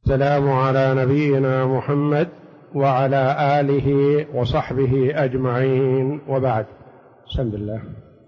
السلام على نبينا محمد وعلى آله وصحبه أجمعين، وبعد. بسم الله.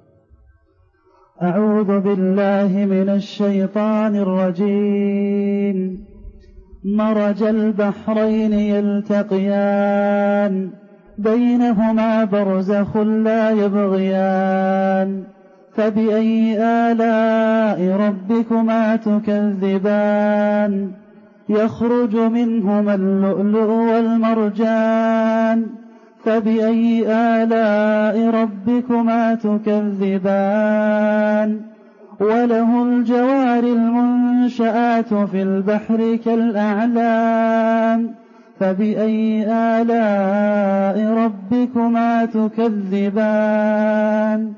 أعوذ بالله من الشيطان الرجيم. مرج البحرين يلتقيان بينهما برزخ لا يبغيان فبأي آلاء ربكما تكذبان يخرج منهما اللؤلؤ والمرجان فبأي آلاء ربكما تكذبان وله الجوار المنشآت في البحر كالأعلام فبأي آلاء ربكما تكذبان.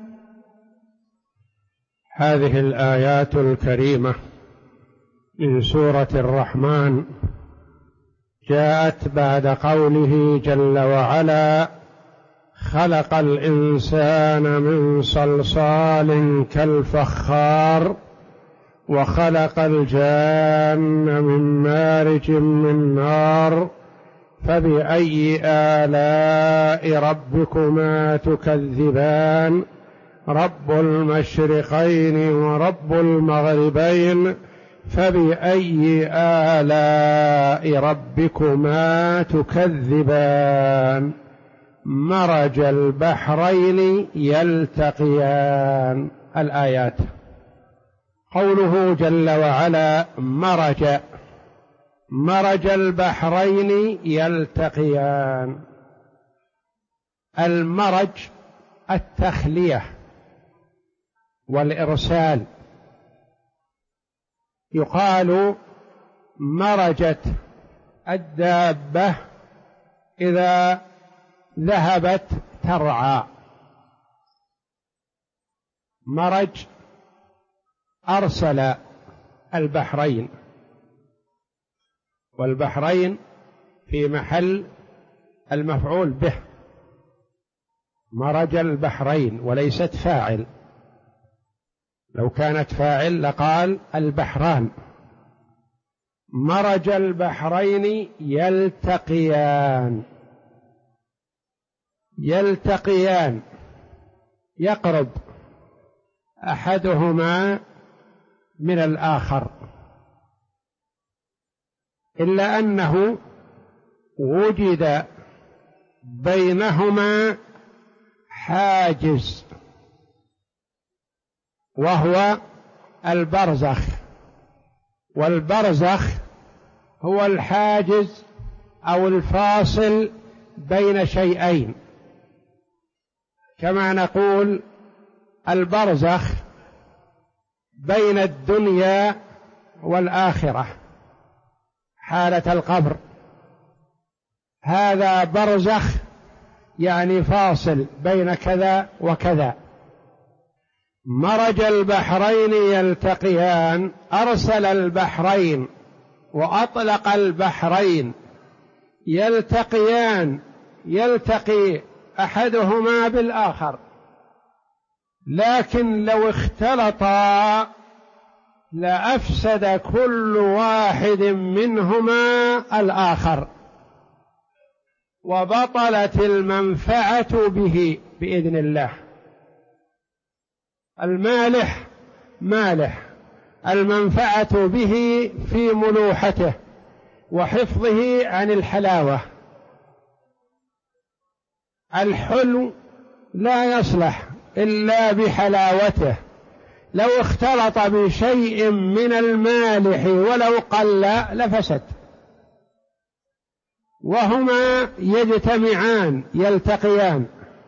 هذه الآيات الكريمة من سورة الرحمن جاءت بعد قوله جل وعلا: خلق الإنسان من صلصال كالفخار وخلق الجان من مارج من نار فبأي آلاء ربكما تكذبان رب المشرقين ورب المغربين فبأي آلاء ربكما تكذبان مرج البحرين يلتقيان. الآيات. قوله جل وعلا مرج البحرين يلتقيان. المرج التخلية والإرسال. يقال مرجت الدابة إذا ذهبت ترعى. مرج أرسل البحرين، والبحرين في محل المفعول به، مرج البحرين وليست فاعل. لو كانت فاعل لقال البحران. مرج البحرين يلتقيان. يلتقيان يقرب أحدهما من الآخر، إلا أنه وجد بينهما حاجز وهو البرزخ، والبرزخ هو الحاجز أو الفاصل بين شيئين، كما نقول البرزخ بين الدنيا والآخرة حالة القبر. هذا برزخ يعني فاصل بين كذا وكذا. مرج البحرين يلتقيان، أرسل البحرين وأطلق البحرين. يلتقيان يلتقي أحدهما بالآخر، لكن لو اختلطا لأفسد كل واحد منهما الآخر وبطلت المنفعة به بإذن الله. المالح مالح، المنفعة به في ملوحته وحفظه عن الحلاوة. الحلو لا يصلح إلا بحلاوته، لو اختلط بشيء من المالح ولو قل لفسد. وهما يجتمعان يلتقيان.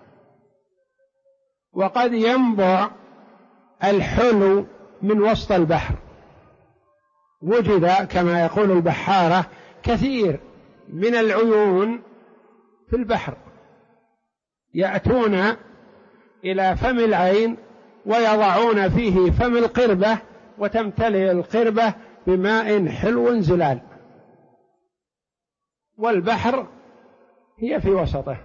وقد ينبع الحلو من وسط البحر. وجد كما يقول البحارة كثير من العيون في البحر، يأتون إلى فم العين ويضعون فيه فم القربة وتمتلئ القربة بماء حلو زلال، والبحر هي في وسطه.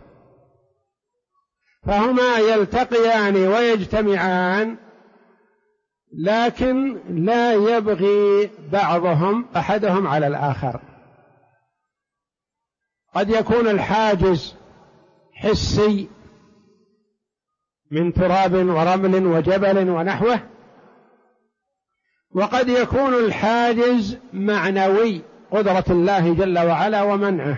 فهما يلتقيان ويجتمعان، لكن لا يبغي بعضهم أحدهم على الآخر، قد يكون الحاجز حسي من تراب ورمل وجبل ونحوه، وقد يكون الحاجز معنوي، قدرة الله جل وعلا ومنعه.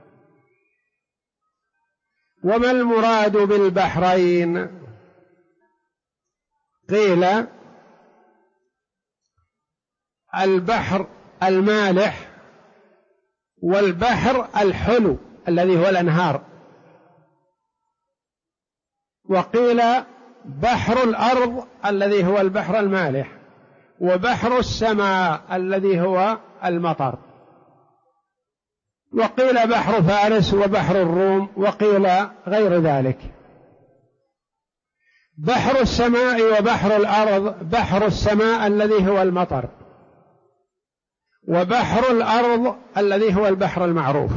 وما المراد بالبحرين؟ قيل البحر المالح والبحر الحلو الذي هو الأنهار، وقيل بحر الأرض الذي هو البحر المالح، وبحر السماء الذي هو المطر، وقيل بحر فارس وبحر الروم، وقيل غير ذلك. بحر السماء وبحر الأرض، بحر السماء الذي هو المطر، وبحر الأرض الذي هو البحر المعروف.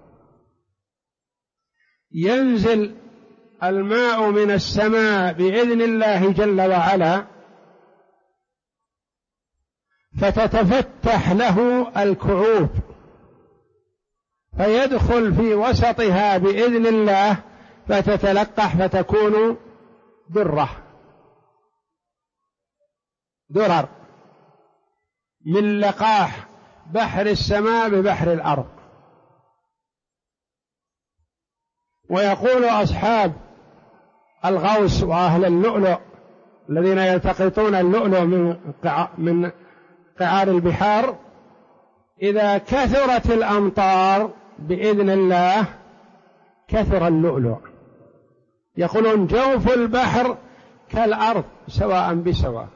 ينزل الماء من السماء بإذن الله جل وعلا، فتتفتح له الكعوب فيدخل في وسطها بإذن الله، فتتلقح فتكون درر من لقاح بحر السماء ببحر الأرض. ويقول أصحاب الغوص وأهل اللؤلؤ الذين يلتقطون اللؤلؤ من قعار البحار: إذا كثرت الأمطار بإذن الله كثر اللؤلؤ. يقولون جوف البحر كالأرض سواء بسواء.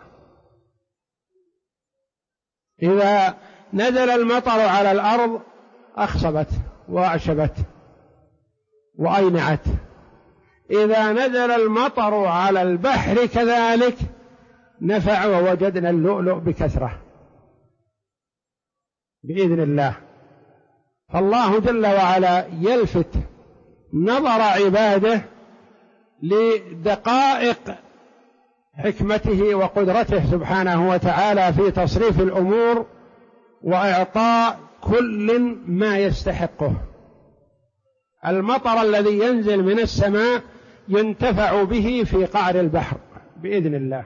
إذا نزل المطر على الأرض أخصبت وأعشبت وأينعت، إذا نزل المطر على البحر كذلك نفع، ووجدنا اللؤلؤ بكثرة بإذن الله. فالله جل وعلا يلفت نظر عباده لدقائق حكمته وقدرته سبحانه وتعالى في تصريف الأمور وإعطاء كل ما يستحقه. المطر الذي ينزل من السماء ينتفع به في قعر البحر بإذن الله.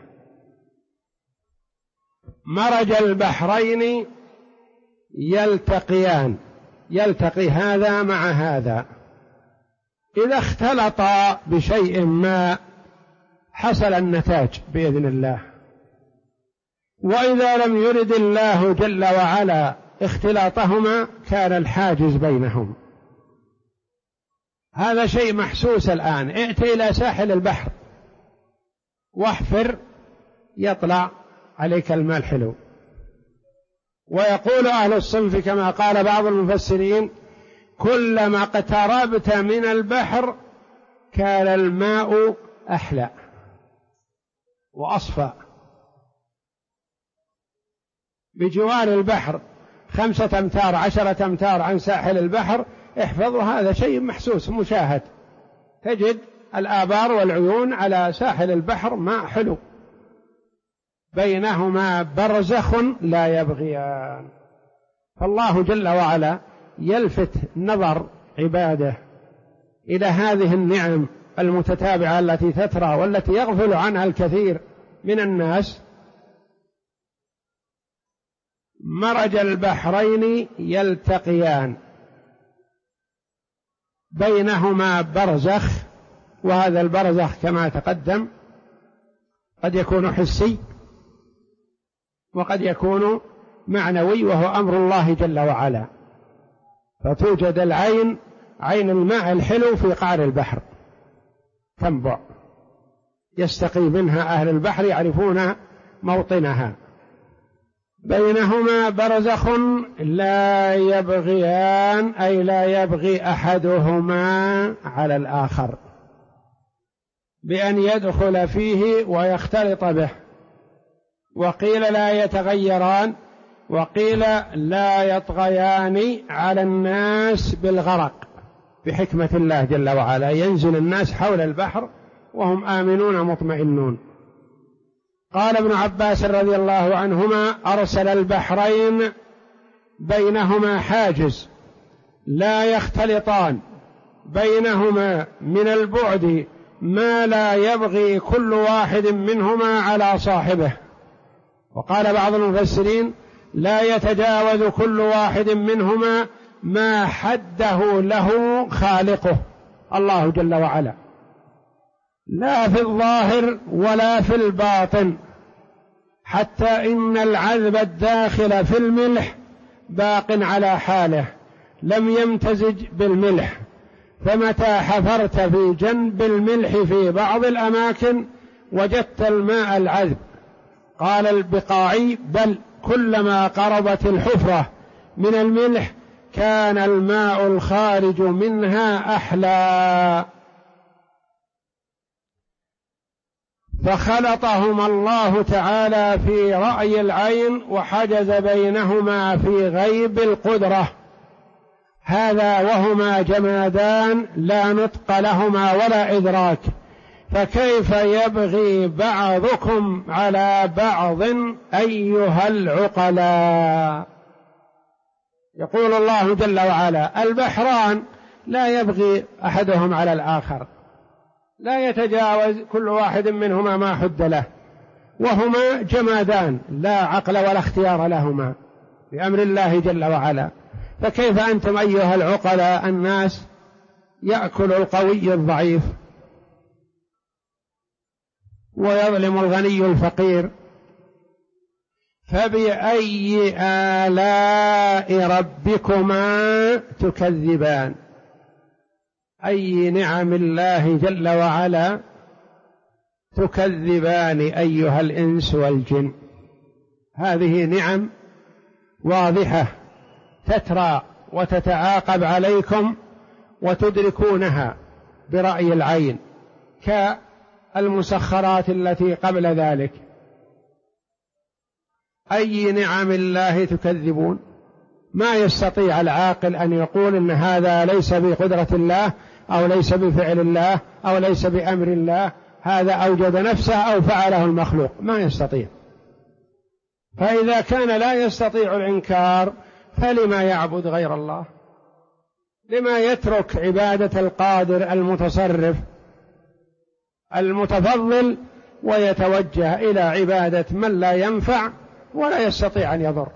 مرج البحرين يلتقيان، يلتقي هذا مع هذا، إذا اختلطا بشيء ما حصل النتاج بإذن الله، وإذا لم يرد الله جل وعلا اختلاطهما كان الحاجز بينهم. هذا شيء محسوس الآن. ائت إلى ساحل البحر واحفر يطلع عليك الماء الحلو. ويقول أهل الصنف كما قال بعض المفسرين: كلما اقتربت من البحر كان الماء أحلى وأصفى. بجوار البحر 5 أمتار 10 أمتار عن ساحل البحر احفظوا، هذا شيء محسوس مشاهد، تجد الآبار والعيون على ساحل البحر ماء حلو، بينهما برزخ لا يبغيان. فالله جل وعلا يلفت نظر عباده إلى هذه النعم المتتابعة التي تترى والتي يغفل عنها الكثير من الناس. مرج البحرين يلتقيان بينهما برزخ، وهذا البرزخ كما تقدم قد يكون حسي وقد يكون معنوي، وهو أمر الله جل وعلا. فتوجد العين، عين الماء الحلو في قعر البحر تنبع، يستقي منها أهل البحر يعرفون موطنها. بينهما برزخ لا يبغيان، أي لا يبغي أحدهما على الآخر بأن يدخل فيه ويختلط به. وقيل لا يتغيران، وقيل لا يطغيان على الناس بالغرق بحكمة الله جل وعلا. ينزل الناس حول البحر وهم آمنون مطمئنون. قال ابن عباس رضي الله عنهما: أرسل البحرين بينهما حاجز لا يختلطان بينهما من البعد ما لا يبغي كل واحد منهما على صاحبه. وقال بعض المفسرين لا يتجاوز كل واحد منهما ما حده له خالقه الله جل وعلا، لا في الظاهر ولا في الباطن، حتى إن العذب الداخل في الملح باق على حاله لم يمتزج بالملح، فمتى حفرت في جنب الملح في بعض الأماكن وجدت الماء العذب. قال البقاعي بل كلما قربت الحفرة من الملح كان الماء الخارج منها أحلى. فخلطهما الله تعالى في رأي العين وحجز بينهما في غيب القدرة، هذا وهما جمادان لا نطق لهما ولا إدراك، فكيف يبغي بعضكم على بعض أيها العقلاء. يقول الله جل وعلا البحران لا يبغي أحدهم على الآخر، لا يتجاوز كل واحد منهما ما حد له، وهما جمادان لا عقل ولا اختيار لهما بأمر الله جل وعلا. فكيف أنتم أيها العقلاء الناس يأكل القوي الضعيف ويظلم الغني الفقير؟ فبأي آلاء ربكما تكذبان؟ أي نعم الله جل وعلا تكذبان أيها الإنس والجن؟ هذه نعم واضحة تترى وتتعاقب عليكم وتدركونها برأي العين كالمسخرات التي قبل ذلك. أي نعم الله تكذبون؟ ما يستطيع العاقل أن يقول إن هذا ليس بقدرة الله أو ليس بفعل الله أو ليس بأمر الله، هذا أوجد نفسه أو فعله المخلوق، ما يستطيع. فإذا كان لا يستطيع الإنكار فلما يعبد غير الله؟ لما يترك عبادة القادر المتصرف المتفضل ويتوجه إلى عبادة من لا ينفع ولا يستطيع أن يضر؟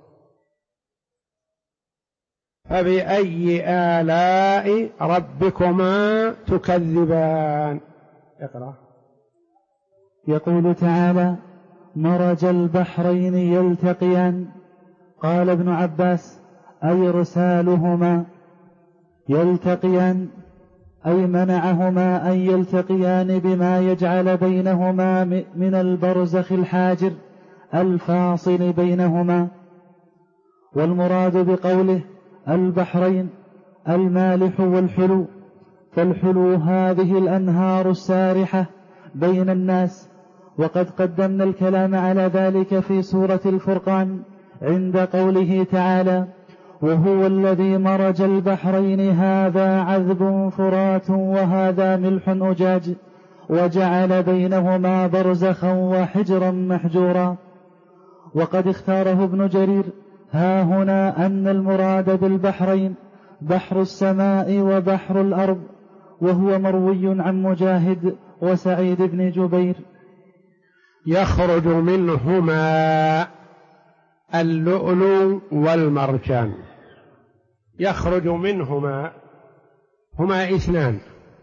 فبأي آلاء ربكما تكذبان؟ اقرأ. يقول تعالى مرج البحرين يلتقيان. قال ابن عباس أي رسالهما يلتقيان، أي منعهما أن يلتقيان بما يجعل بينهما من البرزخ الحاجر الفاصل بينهما. والمراد بقوله البحرين المالح والحلو، فالحلو هذه الأنهار السارحة بين الناس، وقد قدمنا الكلام على ذلك في سورة الفرقان عند قوله تعالى وهو الذي مرج البحرين هذا عذب فرات وهذا ملح أجاج وجعل بينهما برزخا وحجرا محجورا. وقد اختاره ابن جرير ها هنا أن المراد بالبحرين بحر السماء وبحر الأرض، وهو مروي عن مجاهد وسعيد بن جبير. يخرج منهما اللؤلؤ والمرجان. يخرج منهما، هما اثنان.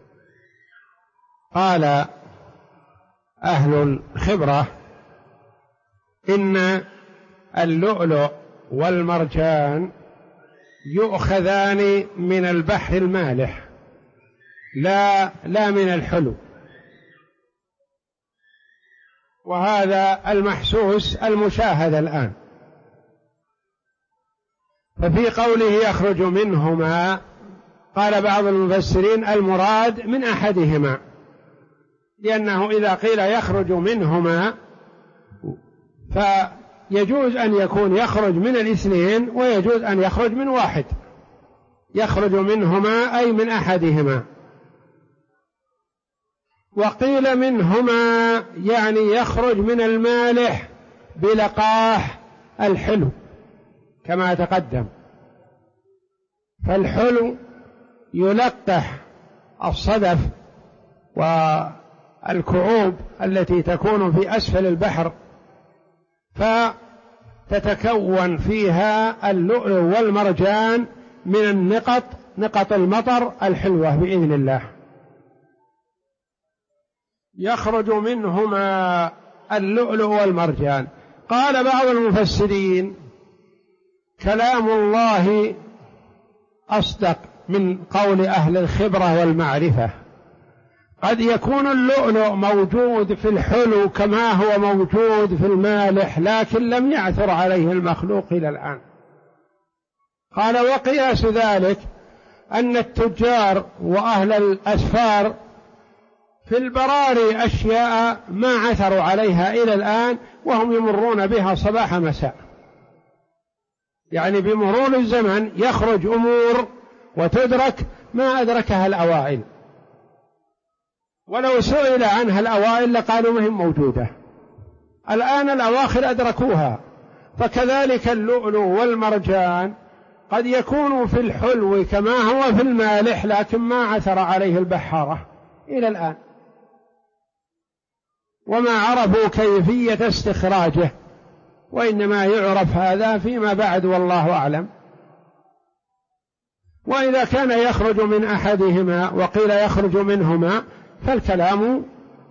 قال أهل الخبرة إن اللؤلؤ والمرجان يؤخذان من البحر المالح لا من الحلو، وهذا المحسوس المشاهد الآن. ففي قوله يخرج منهما قال بعض المفسرين المراد من أحدهما، لأنه إذا قيل يخرج منهما فيجوز أن يكون يخرج من الاثنين ويجوز أن يخرج من واحد. يخرج منهما أي من أحدهما. وقيل منهما يعني يخرج من المالح بلقاح الحلو كما تقدم، فالحلو يلقح الصدف والكعوب التي تكون في أسفل البحر، فتتكون فيها اللؤلؤ والمرجان من نقط المطر الحلوة بإذن الله، يخرج منهما اللؤلؤ والمرجان. قال بعض المفسرين: كلام الله أصدق من قول أهل الخبرة والمعرفة. قد يكون اللؤلؤ موجود في الحلو كما هو موجود في المالح، لكن لم يعثر عليه المخلوق إلى الآن. قال: وقياس ذلك أن التجار وأهل الأسفار في البراري أشياء ما عثروا عليها إلى الآن، وهم يمرون بها صباح مساء، يعني بمرور الزمن يخرج أمور وتدرك ما أدركها الأوائل، ولو سئل عنها الأوائل لقالوا ما هي موجودة، الآن الأواخر أدركوها. فكذلك اللؤلؤ والمرجان قد يكون في الحلو كما هو في المالح، لكن ما عثر عليه البحارة إلى الآن، وما عرفوا كيفية استخراجه، وإنما يعرف هذا فيما بعد والله أعلم. وإذا كان يخرج من أحدهما وقيل يخرج منهما، فالكلام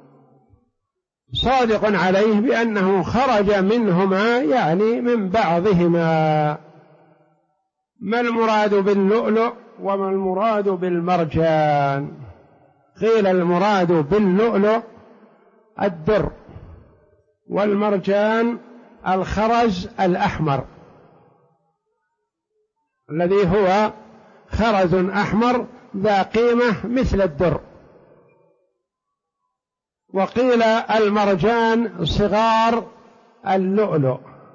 صادق عليه بأنه خرج منهما، يعني من بعضهما. ما المراد باللؤلؤ وما المراد بالمرجان؟ قيل المراد باللؤلؤ الدر، والمرجان الخرز الأحمر الذي هو خرز أحمر ذا قيمة مثل الدر. وقيل المرجان صغار اللؤلؤ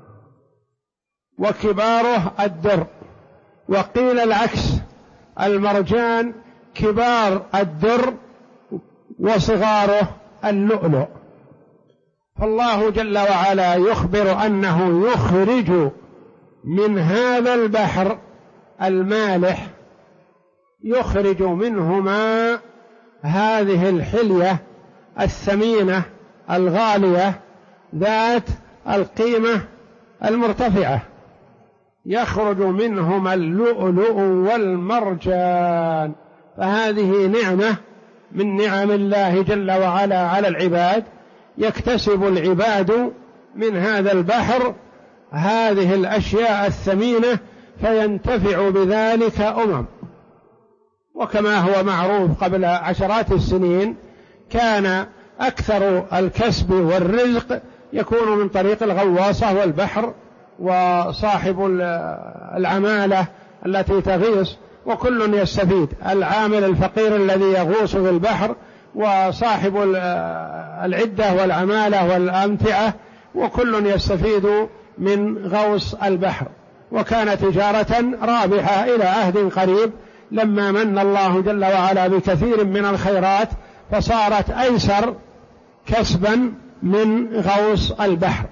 وكباره الدر، وقيل العكس، المرجان كبار الدر وصغاره اللؤلؤ. فالله جل وعلا يخبر أنه يخرج من هذا البحر المالح، يخرج منهما هذه الحلية الثمينة الغالية ذات القيمة المرتفعة، يخرج منهما اللؤلؤ والمرجان. فهذه نعمة من نعم الله جل وعلا على العباد، يكتسب العباد من هذا البحر هذه الأشياء الثمينة فينتفع بذلك وكما هو معروف قبل عشرات السنين كان أكثر الكسب والرزق يكون من طريق الغواصة والبحر وصاحب العمالة التي تغيص، وكل يستفيد، العامل الفقير الذي يغوص في البحر وصاحب العدة والعمالة والأمتعة، وكل يستفيد من غوص البحر. وكان تجارة رابحة إلى عهد قريب، لما من الله جل وعلا بكثير من الخيرات فصارت أيسر كسبا من غوص البحر.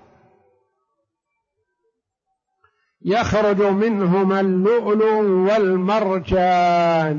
يخرج منهما اللؤلؤ والمرجان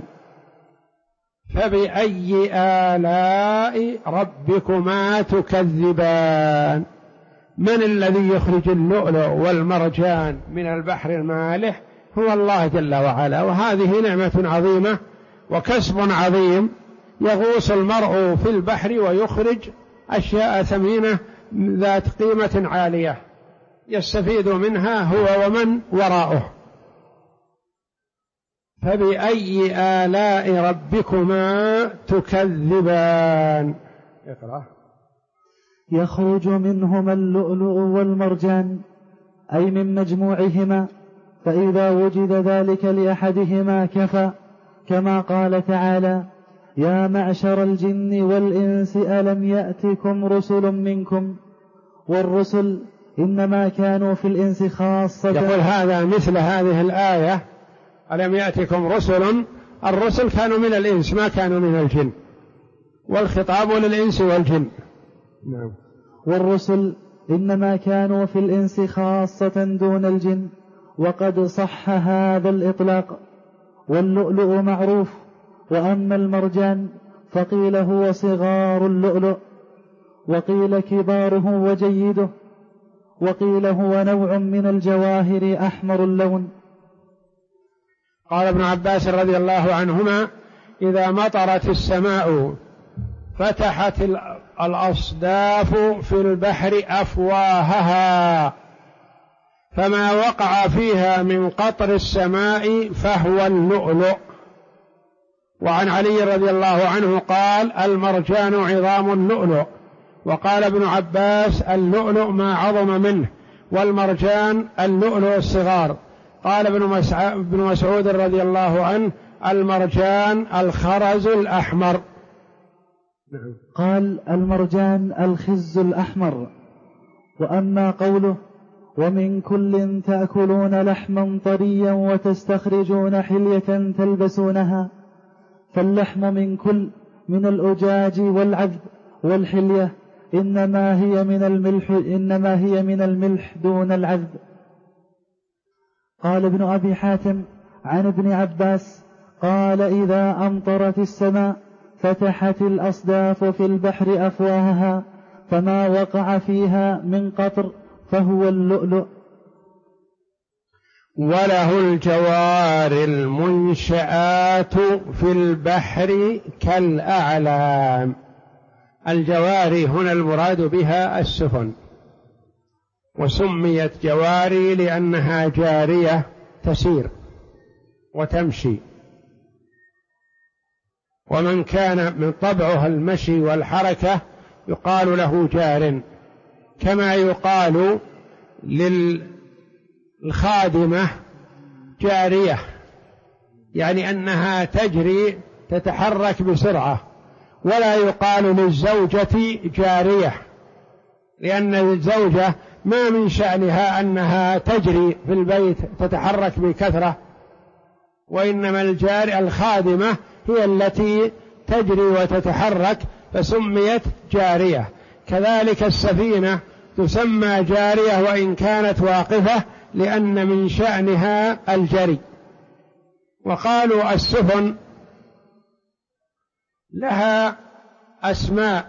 فبأي آلاء ربكما تكذبان. من الذي يخرج اللؤلؤ والمرجان من البحر المالح؟ هو الله جل وعلا، وهذه نعمة عظيمة وكسب عظيم. يغوص المرء في البحر ويخرج أشياء ثمينة ذات قيمة عالية يستفيد منها هو ومن وراءه. فبأي آلاء ربكما تكذبان. اقرأ. يخرج منهما اللؤلؤ والمرجان أي من مجموعهما، فإذا وجد ذلك لأحدهما كفى، كما قال تعالى: يا معشر الجن والإنس ألم يأتكم رسل منكم. والرسل إنما كانوا في الإنس خاصة. يقول هذا مثل هذه الآية: ألم يأتكم رسل، الرسل كانوا من الإنس ما كانوا من الجن، والخطاب للإنس والجن. نعم. والرسل إنما كانوا في الإنس خاصة دون الجن، وقد صح هذا الإطلاق واللؤلؤ معروف. وأما المرجان فقيل هو صغار اللؤلؤ، وقيل كباره وجيده، وقيل هو نوع من الجواهر أحمر اللون. قال ابن عباس رضي الله عنهما: إذا مطرت السماء فتحت الأصداف في البحر أفواهها، فما وقع فيها من قطر السماء فهو اللؤلؤ. وعن علي رضي الله عنه قال: المرجان عظام اللؤلؤ. وقال ابن عباس: اللؤلؤ ما عظم منه، والمرجان اللؤلؤ الصغار. قال ابن مسعود رضي الله عنه: المرجان الخرز الأحمر. قال: المرجان الخز الأحمر. وأما قوله: ومن كل تأكلون لحما طريا وتستخرجون حلية تلبسونها، فاللحم من كل، من الأجاج والعذب والحلية، إنما هي من الملح دون العذب. قال ابن أبي حاتم عن ابن عباس قال: إذا أمطرت السماء فتحت الأصداف في البحر أفواهها، فما وقع فيها من قطر فهو اللؤلؤ. وله الجوار المنشآت في البحر كالأعلام. الجواري هنا المراد بها السفن، وسميت جواري لأنها جارية تسير وتمشي، ومن كان من طبعها المشي والحركة يقال له جار، كما يقال للخادمة جارية، يعني أنها تجري تتحرك بسرعة. ولا يقال للزوجة جارية، لأن الزوجة ما من شأنها أنها تجري في البيت تتحرك بكثرة، وإنما الخادمة هي التي تجري وتتحرك، فسميت جارية. كذلك السفينة تسمى جارية وإن كانت واقفة، لأن من شأنها الجري. وقالوا السفن لها أسماء،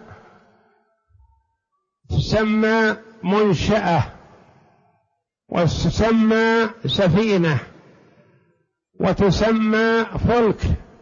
تسمى منشأة، وتسمى سفينة، وتسمى فلك،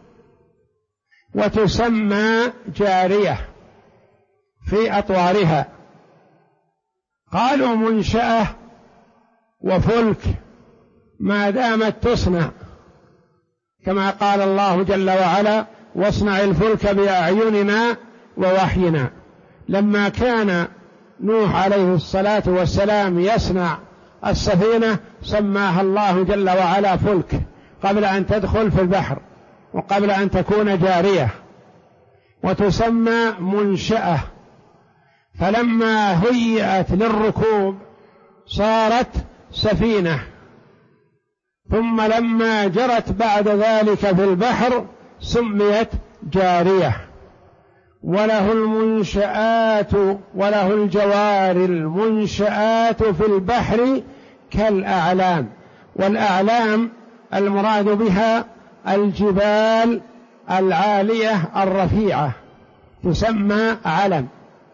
وتسمى جارية في أطوارها. قالوا منشأة وفلك ما دامت تصنع، كما قال الله جل وعلا: واصنع الفلك بأعيننا ووحينا. لما كان نوح عليه الصلاة والسلام يصنع السفينة سماها الله جل وعلا فلك، قبل أن تدخل في البحر وقبل أن تكون جارية، وتسمى منشأة. فلما هيئت للركوب صارت سفينة، ثم لما جرت بعد ذلك في البحر سميت جارية. وله المنشآت، وله الجوار المنشآت في البحر كالأعلام. والأعلام المراد بها الجبال العالية الرفيعة تسمى علم.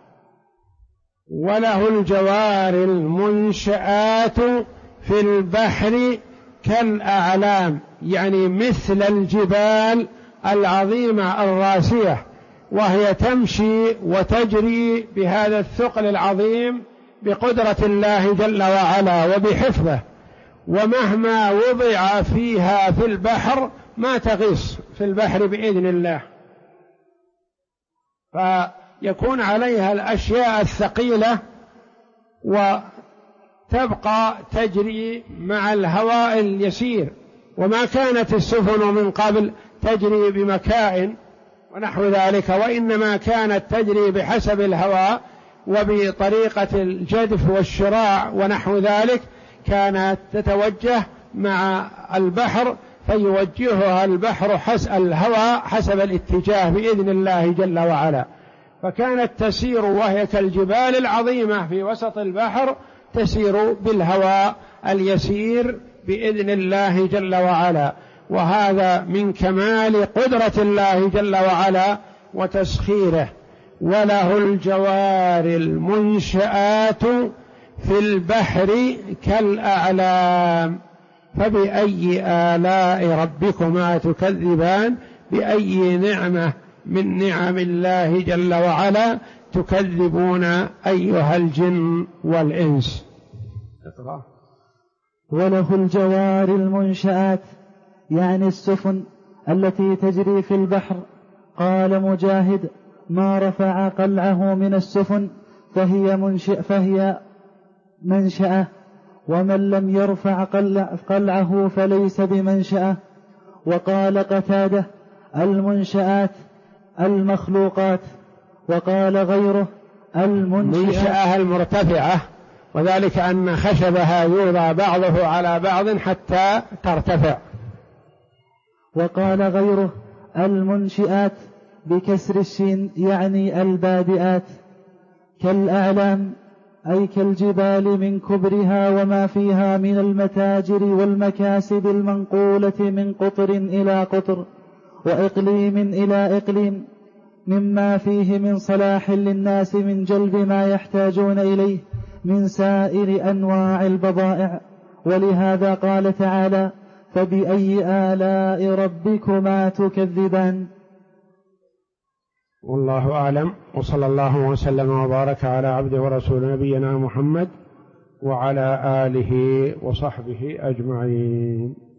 وله الجوار المنشآت في البحر كالأعلام، يعني مثل الجبال العظيمة الراسية، وهي تمشي وتجري بهذا الثقل العظيم بقدرة الله جل وعلا وبحفظه، ومهما وضع فيها في البحر ما تغيص في البحر بإذن الله، فيكون عليها الأشياء الثقيلة وتبقى تجري مع الهواء اليسير. وما كانت السفن من قبل تجري بمكائن ونحو ذلك، وإنما كانت تجري بحسب الهواء وبطريقة الجدف والشراع ونحو ذلك، كانت تتوجه مع البحر فيوجهها الهواء حسب الاتجاه بإذن الله جل وعلا. فكانت تسير وهي كالجبال العظيمة في وسط البحر، تسير بالهواء اليسير بإذن الله جل وعلا. وهذا من كمال قدرة الله جل وعلا وتسخيره. وله الجوار المنشآت في البحر كالأعلام فبأي آلاء ربكما تكذبان، بأي نعمة من نعم الله جل وعلا تكذبون أيها الجن والإنس. وله الجوار المنشآت يعني السفن التي تجري في البحر. قال مجاهد: ما رفع قلعه من السفن فهي منشأة، ومن لم يرفع قلعه فليس بمنشأة. وقال قتادة: المنشآت المخلوقات. وقال غيره: المنشأة المرتفعة، وذلك أن خشبها يوضع بعضه على بعض حتى ترتفع. وقال غيره: المنشئات بكسر الشين يعني البادئات. كالأعلام أي كالجبال من كبرها وما فيها من المتاجر والمكاسب المنقولة من قطر إلى قطر وإقليم إلى إقليم، مما فيه من صلاح للناس من جلب ما يحتاجون إليه من سائر أنواع البضائع. ولهذا قال تعالى: فبأي آلاء ربكما تكذبان. والله أعلم، وصلى الله وسلم وبارك على عبده ورسول نبينا محمد وعلى آله وصحبه أجمعين.